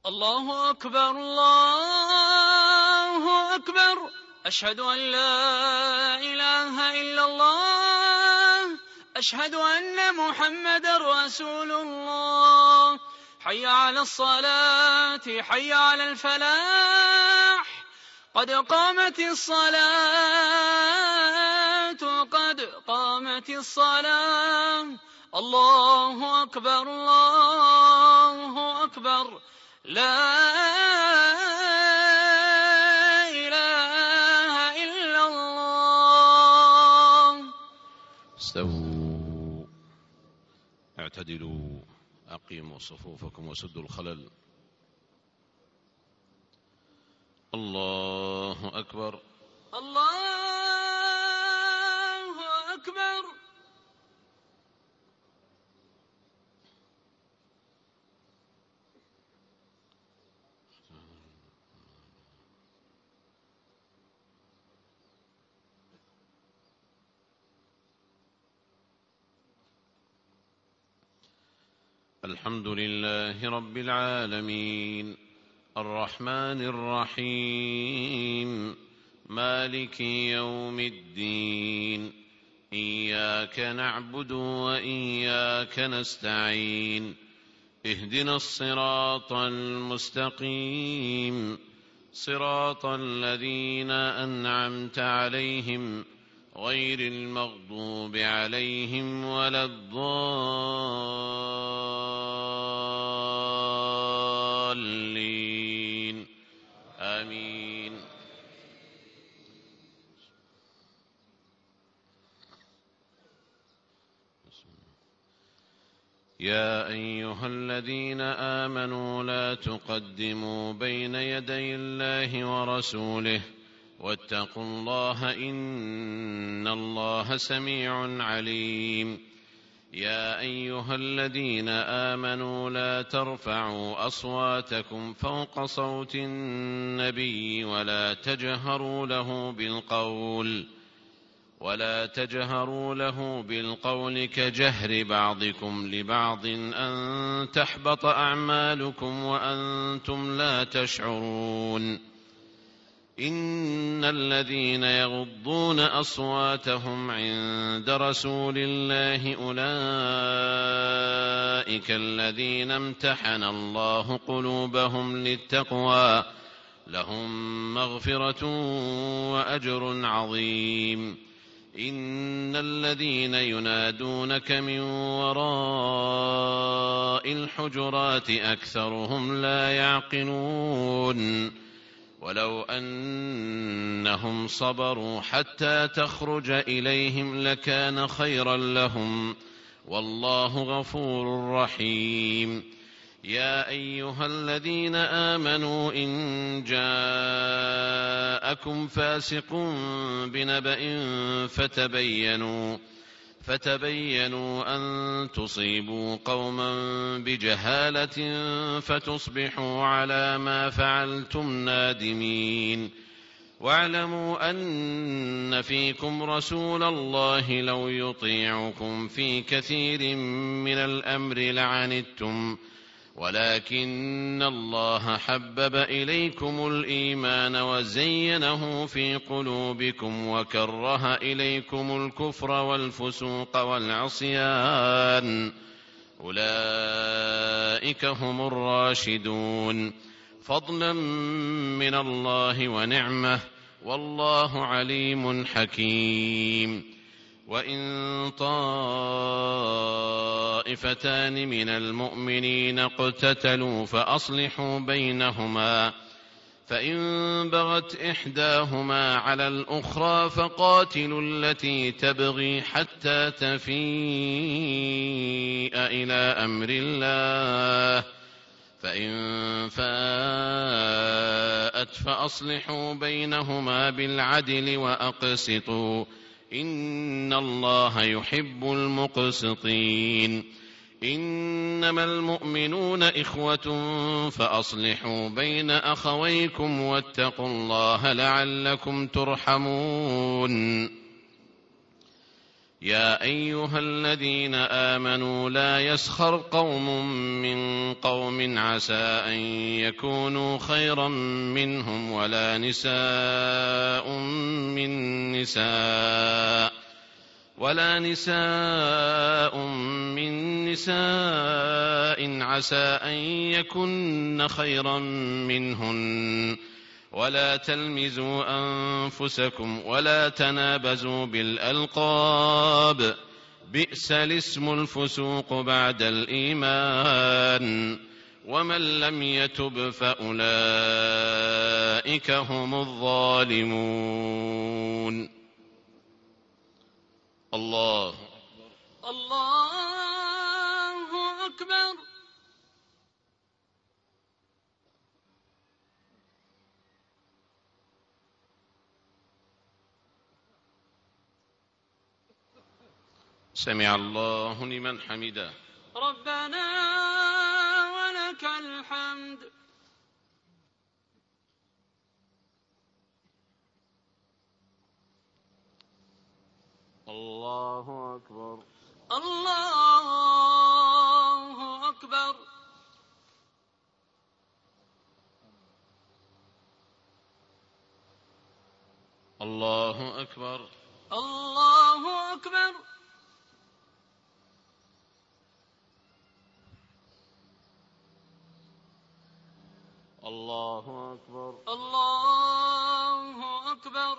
الله أكبر الله أكبر. أشهد أن لا إله إلا الله. أشهد أن محمدًا رسول الله. حي على الصلاة حي على الفلاح. قد قامت الصلاة قد قامت الصلاة. الله أكبر الله أكبر. لا إله إلا الله. استووا اعتدلوا أقيموا صفوفكم وسدوا الخلل. الله أكبر الله أكبر. الحمد لله رب العالمين الرحمن الرحيم مالك يوم الدين. إياك نعبد وإياك نستعين. اهدنا الصراط المستقيم صراط الذين أنعمت عليهم غير المغضوب عليهم ولا الضالين. آمين. يا أيها الذين آمنوا لا تقدموا بين يدي الله ورسوله واتقوا الله إن الله سميع عليم. يا أيها الذين آمنوا لا ترفعوا أصواتكم فوق صوت النبي ولا تجهروا له بالقول كجهر بعضكم لبعض أن تحبط أعمالكم وأنتم لا تشعرون. إن الذين يغضون أصواتهم عند رسول الله أولئك الذين امتحن الله قلوبهم للتقوى لهم مغفرة وأجر عظيم. إن الذين ينادونك من وراء الحجرات أكثرهم لا يعقلون. ولو أنهم صبروا حتى تخرج إليهم لكان خيرا لهم والله غفور رحيم. يا أيها الذين آمنوا إن جاءكم فاسق بنبأ فتبينوا أن تصيبوا قوما بجهالة فتصبحوا على ما فعلتم نادمين. واعلموا أن فيكم رسول الله لو يطيعكم في كثير من الأمر لعنتم ولكن الله حبب إليكم الإيمان وزينه في قلوبكم وكره إليكم الكفر والفسوق والعصيان أولئك هم الراشدون فضلا من الله ونعمة والله عليم حكيم. وإن طائفتان من المؤمنين اقتتلوا فأصلحوا بينهما فإن بغت إحداهما على الأخرى فقاتلوا التي تبغي حتى تفيء إلى أمر الله فإن فاءت فأصلحوا بينهما بالعدل وأقسطوا إن الله يحب المقسطين. إنما المؤمنون إخوة فأصلحوا بين أخويكم واتقوا الله لعلكم ترحمون. يا أيها الذين آمنوا لا يسخر قوم من قوم عسى أن يكونوا خيرا منهم ولا نساء من نساء عسى أن يكن خيرا منهن ولا تلمزوا أنفسكم ولا تنابزوا بالألقاب بئس الاسم الفسوق بعد الإيمان ومن لم يتب فأولئك هم الظالمون. الله أكبر. سمع الله لمن حمده. ربنا ولك الحمد. الله أكبر. الله أكبر. الله أكبر. الله أكبر. الله أكبر. الله أكبر.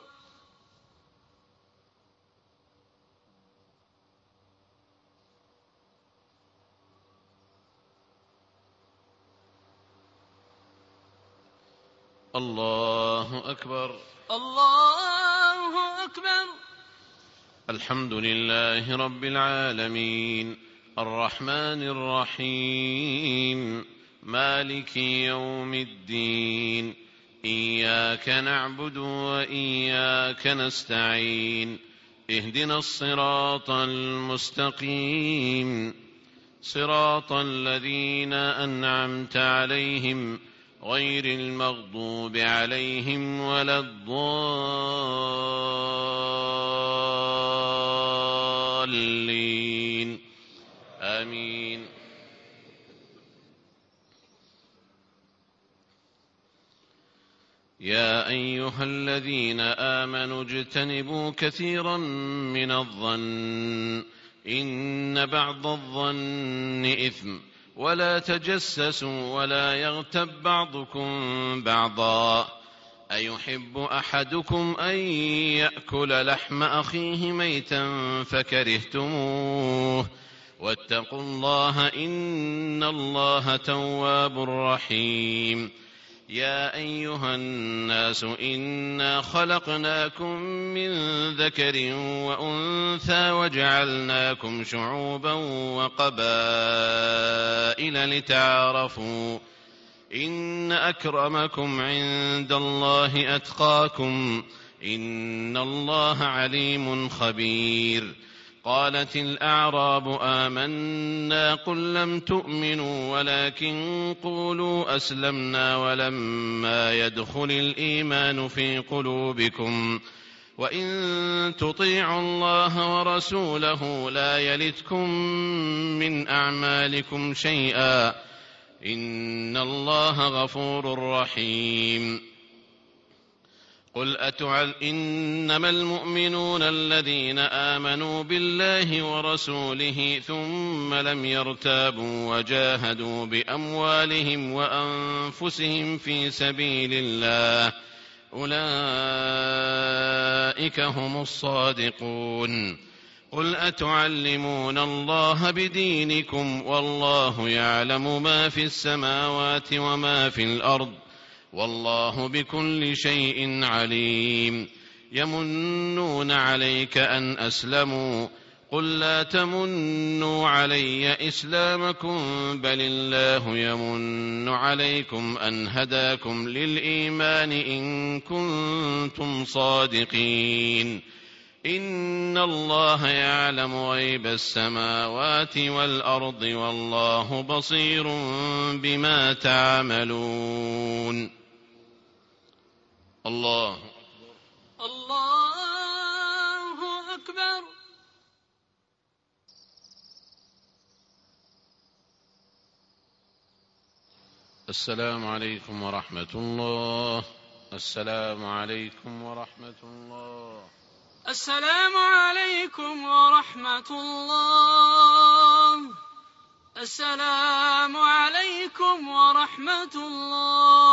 الله أكبر. الله أكبر. الحمد لله رب العالمين الرحمن الرحيم مالك يوم الدين إياك نعبد وإياك نستعين اهدنا الصراط المستقيم صراط الذين أنعمت عليهم غير المغضوب عليهم ولا الضالين آمين. يا أيها الذين آمنوا اجتنبوا كثيرا من الظن إن بعض الظن إثم ولا تجسسوا ولا يغتب بعضكم بعضا أيحب أحدكم أن يأكل لحم أخيه ميتا فكرهتموه واتقوا الله إن الله تواب رحيم. يا أيها الناس إنا خلقناكم من ذكر وأنثى وجعلناكم شعوبا وقبائل لتعارفوا إن أكرمكم عند الله أتقاكم إن الله عليم خبير. قالت الأعراب آمنا قل لم تؤمنوا ولكن قولوا أسلمنا ولما يدخل الإيمان في قلوبكم وإن تطيعوا الله ورسوله لا يلتكم من أعمالكم شيئا إن الله غفور رحيم. قل إنما المؤمنون الذين آمنوا بالله ورسوله ثم لم يرتابوا وجاهدوا بأموالهم وأنفسهم في سبيل الله أولئك هم الصادقون. قل أتعلمون الله بدينكم والله يعلم ما في السماوات وما في الأرض والله بكل شيء عليم. يمنون عليك أن أسلموا قل لا تمنوا علي إسلامكم بل الله يمن عليكم أن هداكم للإيمان إن كنتم صادقين. إن الله يعلم غيب السماوات والأرض والله بصير بما تعملون. الله الله أكبر. السلام عليكم ورحمة الله. السلام عليكم ورحمة الله. السلام عليكم ورحمة الله. السلام عليكم ورحمة الله.